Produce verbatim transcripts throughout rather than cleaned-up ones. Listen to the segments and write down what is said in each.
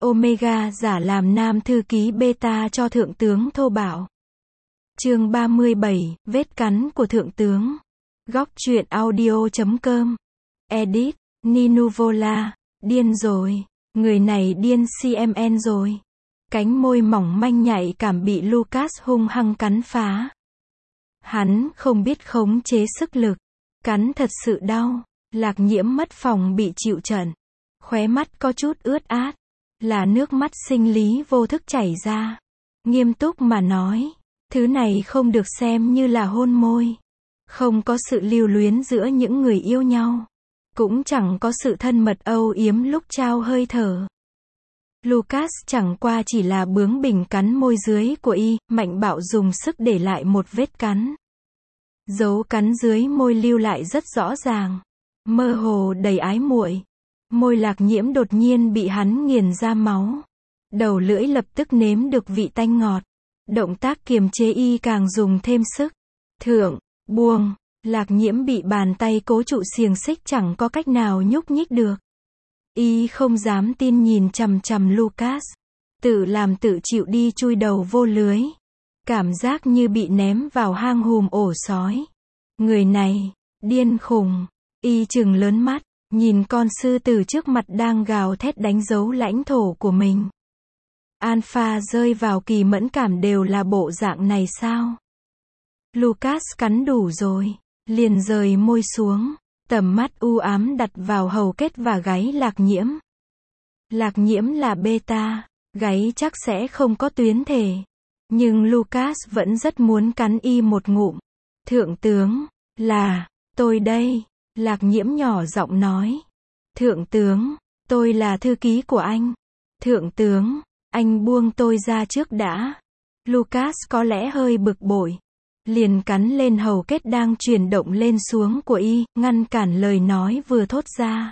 Omega giả làm nam thư ký beta cho thượng tướng thô bạo. Chương ba mươi bảy, vết cắn của thượng tướng. Góc truyện audio chấm com. Edit, Ninuvola. Điên rồi. Người này điên xê em en rồi. Cánh môi mỏng manh nhạy cảm bị Lucas hung hăng cắn phá. Hắn không biết khống chế sức lực. Cắn thật sự đau. Lạc Nhiễm mất phòng bị chịu trận. Khóe mắt có chút ướt át. Là nước mắt sinh lý vô thức chảy ra. Nghiêm túc mà nói. Thứ này không được xem như là hôn môi. Không có sự lưu luyến giữa những người yêu nhau. Cũng chẳng có sự thân mật âu yếm lúc trao hơi thở. Lucas chẳng qua chỉ là bướng bỉnh cắn môi dưới của y, mạnh bạo dùng sức để lại một vết cắn. Dấu cắn dưới môi lưu lại rất rõ ràng. Mơ hồ đầy ái muội. Môi Lạc Nhiễm đột nhiên bị hắn nghiền ra máu. Đầu lưỡi lập tức nếm được vị tanh ngọt. Động tác kiềm chế y càng dùng thêm sức. Thượng, buông. Lạc Nhiễm bị bàn tay cố trụ xiềng xích chẳng có cách nào nhúc nhích được. Y không dám tin nhìn chằm chằm Lucas. Tự làm tự chịu đi chui đầu vô lưới. Cảm giác như bị ném vào hang hùm ổ sói. Người này, điên khùng. Y trừng lớn mắt, nhìn con sư tử trước mặt đang gào thét đánh dấu lãnh thổ của mình. Alpha rơi vào kỳ mẫn cảm đều là bộ dạng này sao? Lucas cắn đủ rồi, liền rời môi xuống, tầm mắt u ám đặt vào hầu kết và gáy Lạc Nhiễm. Lạc Nhiễm là beta, gáy chắc sẽ không có tuyến thể. Nhưng Lucas vẫn rất muốn cắn y một ngụm. Thượng tướng, là, tôi đây. Lạc Nhiễm nhỏ giọng nói. Thượng tướng, tôi là thư ký của anh. Thượng tướng, anh buông tôi ra trước đã. Lucas có lẽ hơi bực bội. Liền cắn lên hầu kết đang chuyển động lên xuống của y, ngăn cản lời nói vừa thốt ra.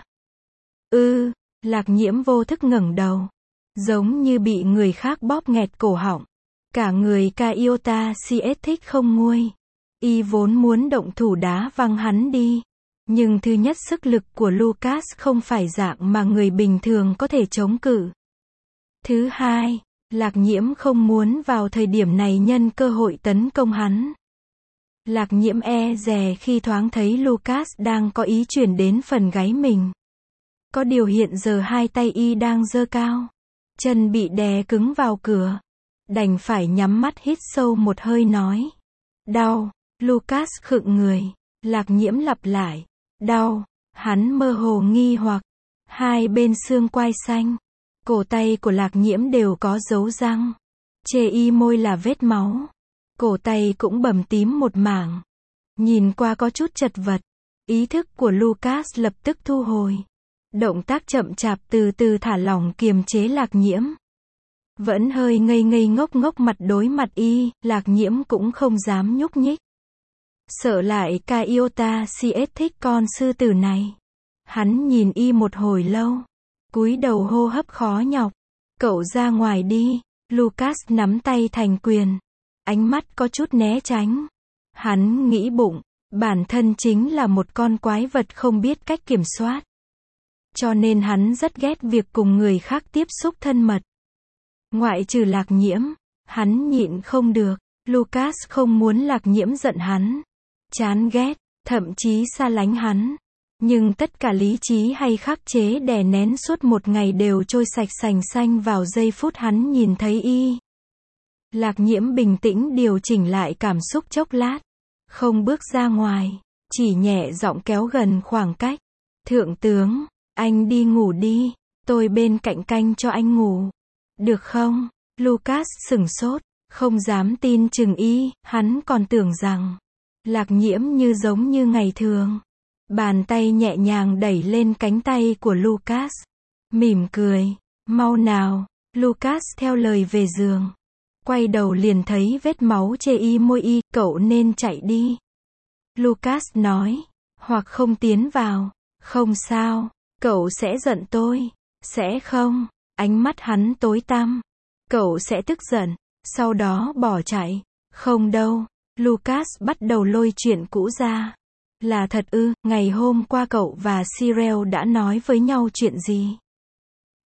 Ư, Lạc Nhiễm vô thức ngẩng đầu. Giống như bị người khác bóp nghẹt cổ họng. Cả người Caiota Cs thích không nguôi. Y vốn muốn động thủ đá văng hắn đi. Nhưng thứ nhất sức lực của Lucas không phải dạng mà người bình thường có thể chống cự. Thứ hai, Lạc Nhiễm không muốn vào thời điểm này nhân cơ hội tấn công hắn. Lạc Nhiễm e dè khi thoáng thấy Lucas đang có ý chuyển đến phần gáy mình. Có điều hiện giờ hai tay y đang giơ cao. Chân bị đè cứng vào cửa. Đành phải nhắm mắt hít sâu một hơi nói. Đau. Lucas khựng người. Lạc Nhiễm lặp lại. Đau. Hắn mơ hồ nghi hoặc. Hai bên xương quai xanh. Cổ tay của Lạc Nhiễm đều có dấu răng. Chê y môi là vết máu. Cổ tay cũng bầm tím một mảng. Nhìn qua có chút chật vật. Ý thức của Lucas lập tức thu hồi. Động tác chậm chạp từ từ thả lỏng kiềm chế Lạc Nhiễm. Vẫn hơi ngây ngây ngốc ngốc mặt đối mặt y, Lạc Nhiễm cũng không dám nhúc nhích. Sợ lại Caiota Cs thích con sư tử này. Hắn nhìn y một hồi lâu. Cúi đầu hô hấp khó nhọc. Cậu ra ngoài đi. Lucas nắm tay thành quyền. Ánh mắt có chút né tránh. Hắn nghĩ bụng. Bản thân chính là một con quái vật không biết cách kiểm soát. Cho nên hắn rất ghét việc cùng người khác tiếp xúc thân mật. Ngoại trừ Lạc Nhiễm. Hắn nhịn không được. Lucas không muốn Lạc Nhiễm giận hắn. Chán ghét, thậm chí xa lánh hắn. Nhưng tất cả lý trí hay khắc chế đè nén suốt một ngày đều trôi sạch sành xanh vào giây phút hắn nhìn thấy y. Lạc Nhiễm bình tĩnh điều chỉnh lại cảm xúc chốc lát. Không bước ra ngoài, chỉ nhẹ giọng kéo gần khoảng cách. Thượng tướng, anh đi ngủ đi, tôi bên cạnh canh cho anh ngủ. Được không? Lucas sửng sốt, không dám tin chừng y, hắn còn tưởng rằng Lạc Nhiễm như giống như ngày thường. Bàn tay nhẹ nhàng đẩy lên cánh tay của Lucas. Mỉm cười. Mau nào. Lucas theo lời về giường. Quay đầu liền thấy vết máu chê y môi y. Cậu nên chạy đi. Lucas nói. Hoặc không tiến vào. Không sao. Cậu sẽ giận tôi. Sẽ không. Ánh mắt hắn tối tăm. Cậu sẽ tức giận. Sau đó bỏ chạy. Không đâu. Lucas bắt đầu lôi chuyện cũ ra. Là thật ư, ngày hôm qua cậu và Cyril đã nói với nhau chuyện gì?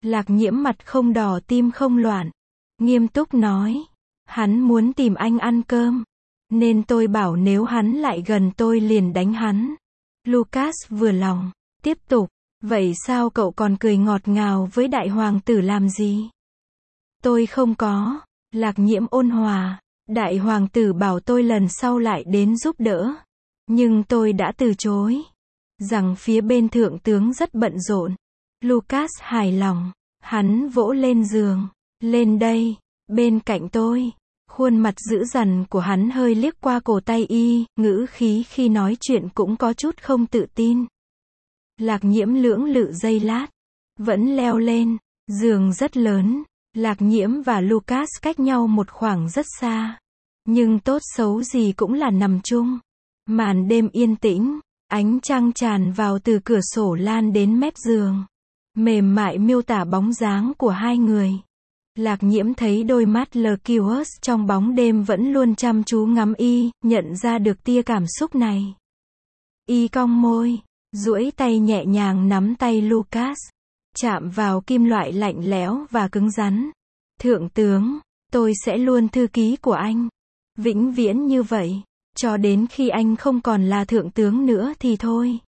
Lạc Nhiễm mặt không đỏ tim không loạn. Nghiêm túc nói. Hắn muốn tìm anh ăn cơm. Nên tôi bảo nếu hắn lại gần tôi liền đánh hắn. Lucas vừa lòng. Tiếp tục. Vậy sao cậu còn cười ngọt ngào với đại hoàng tử làm gì? Tôi không có. Lạc Nhiễm ôn hòa. Đại hoàng tử bảo tôi lần sau lại đến giúp đỡ. Nhưng tôi đã từ chối. Rằng phía bên thượng tướng rất bận rộn. Lucas hài lòng. Hắn vỗ lên giường. Lên đây. Bên cạnh tôi. Khuôn mặt dữ dằn của hắn hơi liếc qua cổ tay y, ngữ khí khi nói chuyện cũng có chút không tự tin. Lạc Nhiễm lưỡng lự giây lát. Vẫn leo lên. Giường rất lớn. Lạc Nhiễm và Lucas cách nhau một khoảng rất xa. Nhưng tốt xấu gì cũng là nằm chung. Màn đêm yên tĩnh. Ánh trăng tràn vào từ cửa sổ lan đến mép giường. Mềm mại miêu tả bóng dáng của hai người. Lạc Nhiễm thấy đôi mắt Lucius trong bóng đêm vẫn luôn chăm chú ngắm y, nhận ra được tia cảm xúc này. Y cong môi, duỗi tay nhẹ nhàng nắm tay Lucas, chạm vào kim loại lạnh lẽo và cứng rắn. Thượng tướng, tôi sẽ luôn thư ký của anh. Vĩnh viễn như vậy, cho đến khi anh không còn là thượng tướng nữa thì thôi.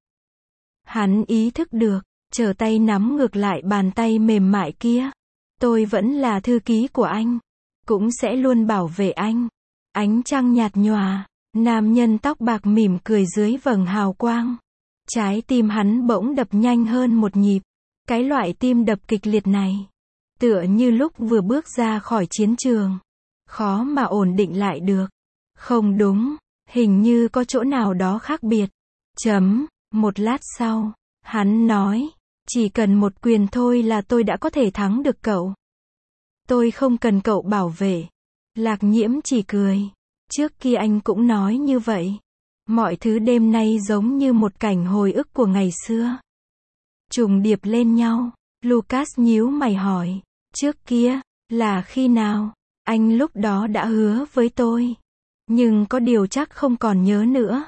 Hắn ý thức được, trở tay nắm ngược lại bàn tay mềm mại kia. Tôi vẫn là thư ký của anh. Cũng sẽ luôn bảo vệ anh. Ánh trăng nhạt nhòa. Nam nhân tóc bạc mỉm cười dưới vầng hào quang. Trái tim hắn bỗng đập nhanh hơn một nhịp. Cái loại tim đập kịch liệt này. Tựa như lúc vừa bước ra khỏi chiến trường. Khó mà ổn định lại được. Không đúng. Hình như có chỗ nào đó khác biệt. Chấm. Một lát sau. Hắn nói. Chỉ cần một quyền thôi là tôi đã có thể thắng được cậu. Tôi không cần cậu bảo vệ. Lạc Nhiễm chỉ cười. Trước kia anh cũng nói như vậy. Mọi thứ đêm nay giống như một cảnh hồi ức của ngày xưa. Trùng điệp lên nhau. Lucas nhíu mày hỏi. Trước kia, là khi nào? Anh lúc đó đã hứa với tôi. Nhưng có điều chắc không còn nhớ nữa.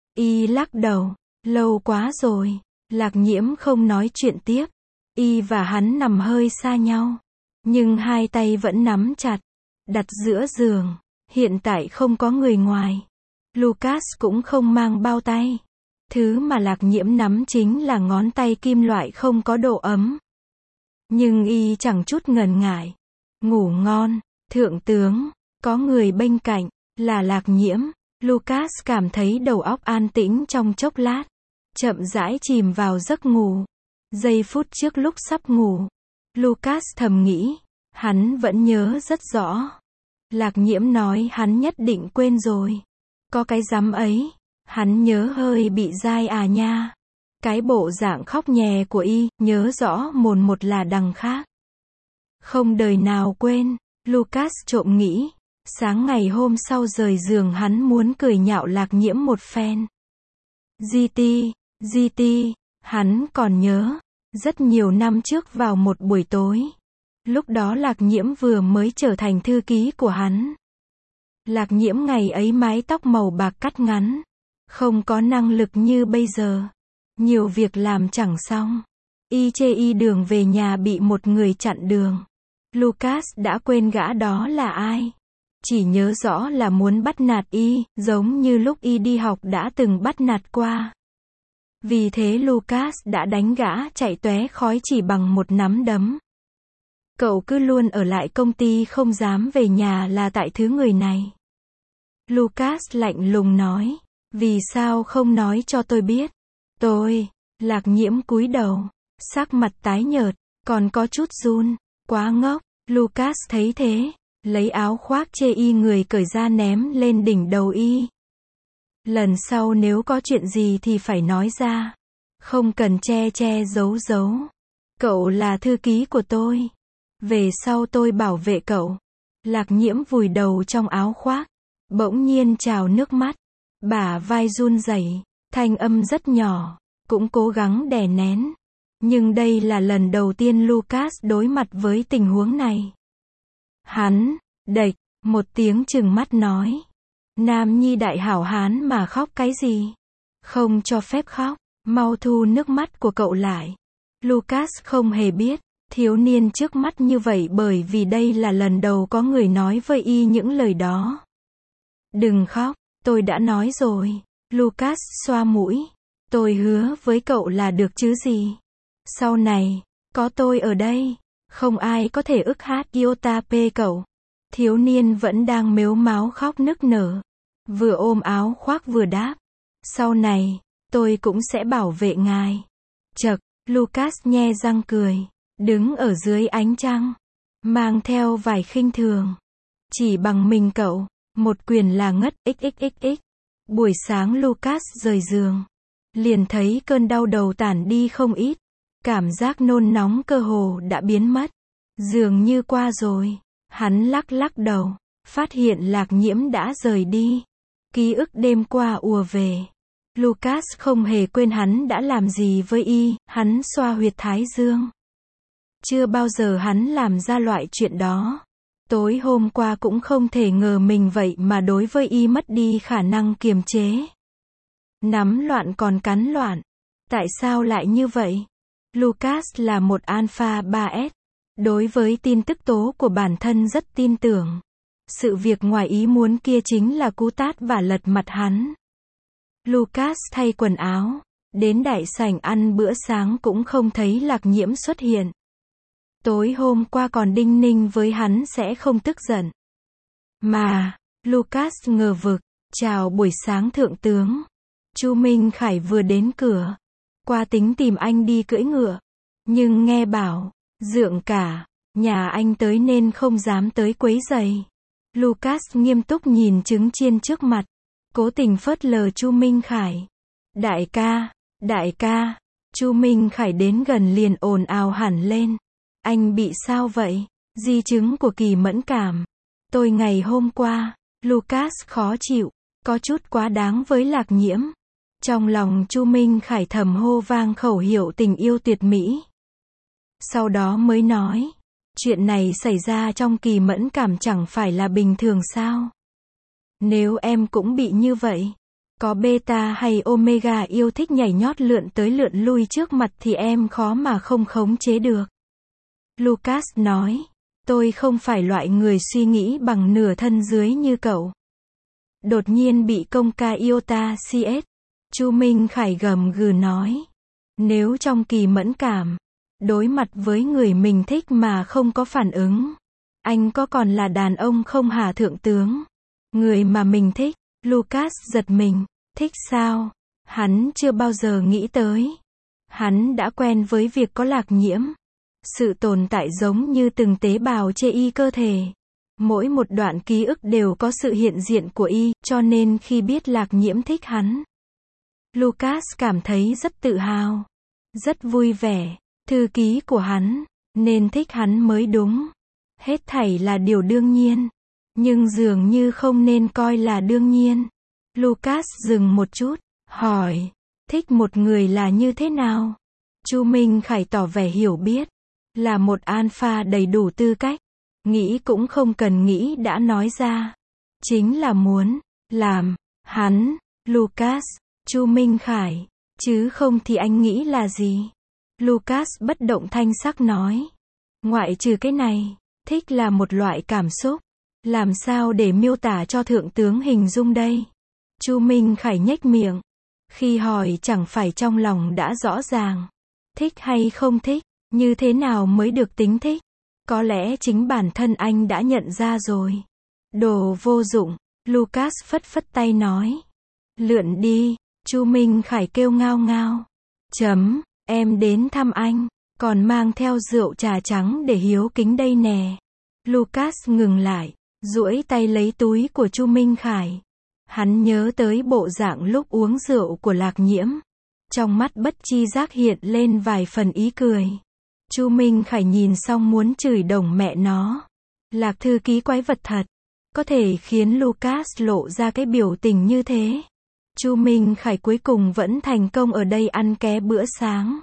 Y lắc đầu. Lâu quá rồi. Lạc Nhiễm không nói chuyện tiếp. Y và hắn nằm hơi xa nhau. Nhưng hai tay vẫn nắm chặt. Đặt giữa giường. Hiện tại không có người ngoài. Lucas cũng không mang bao tay. Thứ mà Lạc Nhiễm nắm chính là ngón tay kim loại không có độ ấm. Nhưng y chẳng chút ngần ngại. Ngủ ngon, thượng tướng. Có người bên cạnh. Là Lạc Nhiễm. Lucas cảm thấy đầu óc an tĩnh trong chốc lát. Chậm rãi chìm vào giấc ngủ. Giây phút trước lúc sắp ngủ. Lucas thầm nghĩ. Hắn vẫn nhớ rất rõ. Lạc Nhiễm nói hắn nhất định quên rồi. Có cái rắm ấy. Hắn nhớ hơi bị dai à nha. Cái bộ dạng khóc nhè của y, nhớ rõ mồn một là đằng khác. Không đời nào quên. Lucas trộm nghĩ. Sáng ngày hôm sau rời giường hắn muốn cười nhạo Lạc Nhiễm một phen. giê tê, giê tê, hắn còn nhớ. Rất nhiều năm trước vào một buổi tối. Lúc đó Lạc Nhiễm vừa mới trở thành thư ký của hắn. Lạc Nhiễm ngày ấy mái tóc màu bạc cắt ngắn. Không có năng lực như bây giờ. Nhiều việc làm chẳng xong. Y chê y đường về nhà bị một người chặn đường. Lucas đã quên gã đó là ai. Chỉ nhớ rõ là muốn bắt nạt y, giống như lúc y đi học đã từng bắt nạt qua. Vì thế Lucas đã đánh gã chạy tóe khói chỉ bằng một nắm đấm. Cậu cứ luôn ở lại công ty không dám về nhà là tại thứ người này. Lucas lạnh lùng nói. Vì sao không nói cho tôi biết? Tôi, Lạc Nhiễm cúi đầu, sắc mặt tái nhợt, còn có chút run, quá ngốc. Lucas thấy thế, lấy áo khoác chê y người cởi ra ném lên đỉnh đầu y. Lần sau nếu có chuyện gì thì phải nói ra. Không cần che che giấu giấu. Cậu là thư ký của tôi. Về sau tôi bảo vệ cậu. Lạc Nhiễm vùi đầu trong áo khoác. Bỗng nhiên trào nước mắt. Bả vai run rẩy, thanh âm rất nhỏ, cũng cố gắng đè nén. Nhưng đây là lần đầu tiên Lucas đối mặt với tình huống này. Hắn, đệch, một tiếng trừng mắt nói. Nam nhi đại hảo hán mà khóc cái gì? Không cho phép khóc, mau thu nước mắt của cậu lại. Lucas không hề biết, Thiếu niên trước mắt như vậy bởi vì đây là lần đầu có người nói với y những lời đó. Đừng khóc, tôi đã nói rồi. Lucas xoa mũi. Tôi hứa với cậu là được chứ gì. Sau này, có tôi ở đây, không ai có thể ức hát Iota P cậu. Thiếu niên vẫn đang mếu máo khóc nức nở. Vừa ôm áo khoác vừa đáp. Sau này, tôi cũng sẽ bảo vệ ngài. Chậc, Lucas nhe răng cười. Đứng ở dưới ánh trăng. Mang theo vài khinh thường. Chỉ bằng mình cậu, một quyền là ngất xxxx. Buổi sáng Lucas rời giường. Liền thấy cơn đau đầu tản đi không ít. Cảm giác nôn nóng cơ hồ đã biến mất. Dường như qua rồi. Hắn lắc lắc đầu. Phát hiện Lạc Nhiễm đã rời đi. Ký ức đêm qua ùa về. Lucas không hề quên hắn đã làm gì với y. Hắn xoa huyệt thái dương. Chưa bao giờ hắn làm ra loại chuyện đó. Tối hôm qua cũng không thể ngờ mình vậy mà đối với y mất đi khả năng kiềm chế. Nắm loạn còn cắn loạn. Tại sao lại như vậy? Lucas là một Alpha ba S. Đối với tin tức tố của bản thân rất tin tưởng. Sự việc ngoài ý muốn kia chính là cú tát và lật mặt hắn. Lucas thay quần áo. Đến đại sảnh ăn bữa sáng cũng không thấy Lạc Nhiễm xuất hiện. Tối hôm qua còn đinh ninh với hắn sẽ không tức giận. Mà, Lucas ngờ vực. Chào buổi sáng thượng tướng. Chu Minh Khải vừa đến cửa. Qua tính tìm anh đi cưỡi ngựa. Nhưng nghe bảo, dượng cả, nhà anh tới nên không dám tới quấy rầy. Lucas nghiêm túc nhìn trứng chiên trước mặt. Cố tình phớt lờ Chu Minh Khải. Đại ca, đại ca. Chu Minh Khải đến gần liền ồn ào hẳn lên. Anh bị sao vậy? Di chứng của kỳ mẫn cảm. Tôi ngày hôm qua, Lucas khó chịu, có chút quá đáng với Lạc Nhiễm. Trong lòng Chu Minh Khải thầm hô vang khẩu hiệu tình yêu tuyệt mỹ. Sau đó mới nói, chuyện này xảy ra trong kỳ mẫn cảm chẳng phải là bình thường sao? Nếu em cũng bị như vậy, có beta hay omega yêu thích nhảy nhót lượn tới lượn lui trước mặt thì em khó mà không khống chế được. Lucas nói, tôi không phải loại người suy nghĩ bằng nửa thân dưới như cậu. Đột nhiên bị công ca Iota C S. Chu Minh Khải gầm gừ nói, nếu trong kỳ mẫn cảm, đối mặt với người mình thích mà không có phản ứng, anh có còn là đàn ông không hả thượng tướng? Người mà mình thích, Lucas giật mình, thích sao? Hắn chưa bao giờ nghĩ tới. Hắn đã quen với việc có Lạc Nhiễm. Sự tồn tại giống như từng tế bào chê y cơ thể. Mỗi một đoạn ký ức đều có sự hiện diện của y, cho nên khi biết Lạc Nhiễm thích hắn, Lucas cảm thấy rất tự hào, rất vui vẻ. Thư ký của hắn, nên thích hắn mới đúng. Hết thảy là điều đương nhiên, nhưng dường như không nên coi là đương nhiên. Lucas dừng một chút, hỏi, thích một người là như thế nào? Chu Minh Khải tỏ vẻ hiểu biết, là một alpha đầy đủ tư cách. Nghĩ cũng không cần nghĩ đã nói ra. Chính là muốn làm hắn, Lucas, Chu Minh Khải, chứ không thì anh nghĩ là gì? Lucas bất động thanh sắc nói, ngoại trừ cái này, thích là một loại cảm xúc. Làm sao để miêu tả cho thượng tướng hình dung đây? Chu Minh Khải nhếch miệng. Khi hỏi chẳng phải trong lòng đã rõ ràng. Thích hay không thích, như thế nào mới được tính thích? Có lẽ chính bản thân anh đã nhận ra rồi. Đồ vô dụng, Lucas phất phất tay nói. Lượn đi, Chu Minh Khải kêu ngao ngao. Chấm, em đến thăm anh, còn mang theo rượu trà trắng để hiếu kính đây nè. Lucas ngừng lại, duỗi tay lấy túi của Chu Minh Khải. Hắn nhớ tới bộ dạng lúc uống rượu của Lạc Nhiễm. Trong mắt bất chi giác hiện lên vài phần ý cười. Chu Minh Khải nhìn xong muốn chửi đồng mẹ nó. Lạc thư ký quái vật thật. Có thể khiến Lucas lộ ra cái biểu tình như thế. Chu Minh Khải cuối cùng vẫn thành công ở đây ăn ké bữa sáng.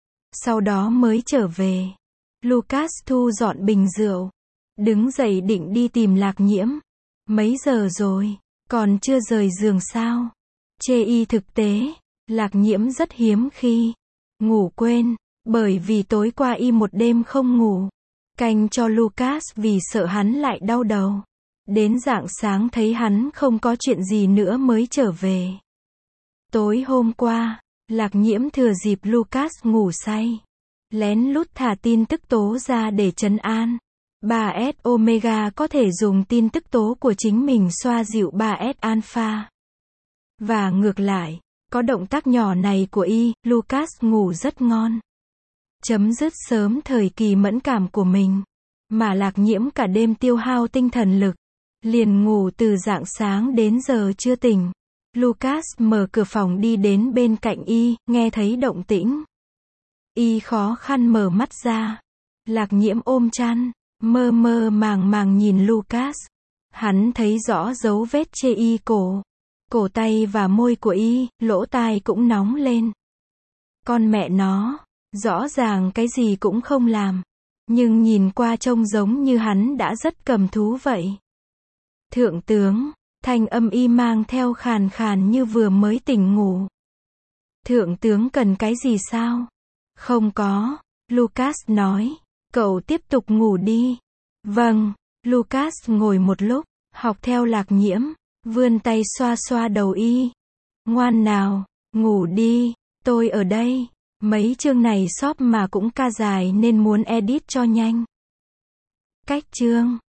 Sau đó mới trở về. Lucas thu dọn bình rượu. Đứng dậy định đi tìm Lạc Nhiễm. Mấy giờ rồi? Còn chưa rời giường sao? Chê y thực tế. Lạc Nhiễm rất hiếm khi ngủ quên. Bởi vì tối qua y một đêm không ngủ. Canh cho Lucas vì sợ hắn lại đau đầu. Đến rạng sáng thấy hắn không có chuyện gì nữa mới trở về. Tối hôm qua, Lạc Nhiễm thừa dịp Lucas ngủ say, lén lút thả tin tức tố ra để trấn an. ba S Omega có thể dùng tin tức tố của chính mình xoa dịu ba S Alpha. Và ngược lại, có động tác nhỏ này của y, Lucas ngủ rất ngon. Chấm dứt sớm thời kỳ mẫn cảm của mình. Mà Lạc Nhiễm cả đêm tiêu hao tinh thần lực. Liền ngủ từ rạng sáng đến giờ chưa tỉnh. Lucas mở cửa phòng đi đến bên cạnh y, nghe thấy động tĩnh. Y khó khăn mở mắt ra. Lạc Nhiễm ôm chăn, mơ mơ màng màng nhìn Lucas. Hắn thấy rõ dấu vết chê y cổ. Cổ tay và môi của y, lỗ tai cũng nóng lên. Con mẹ nó, rõ ràng cái gì cũng không làm. Nhưng nhìn qua trông giống như hắn đã rất cầm thú vậy. Thượng tướng, thanh âm y mang theo khàn khàn như vừa mới tỉnh ngủ. Thượng tướng cần cái gì sao? Không có, Lucas nói. Cậu tiếp tục ngủ đi. Vâng, Lucas ngồi một lúc, học theo Lạc Nhiễm, vươn tay xoa xoa đầu y. Ngoan nào, ngủ đi, tôi ở đây. Mấy chương này shop mà cũng ca dài nên muốn edit cho nhanh. Cách chương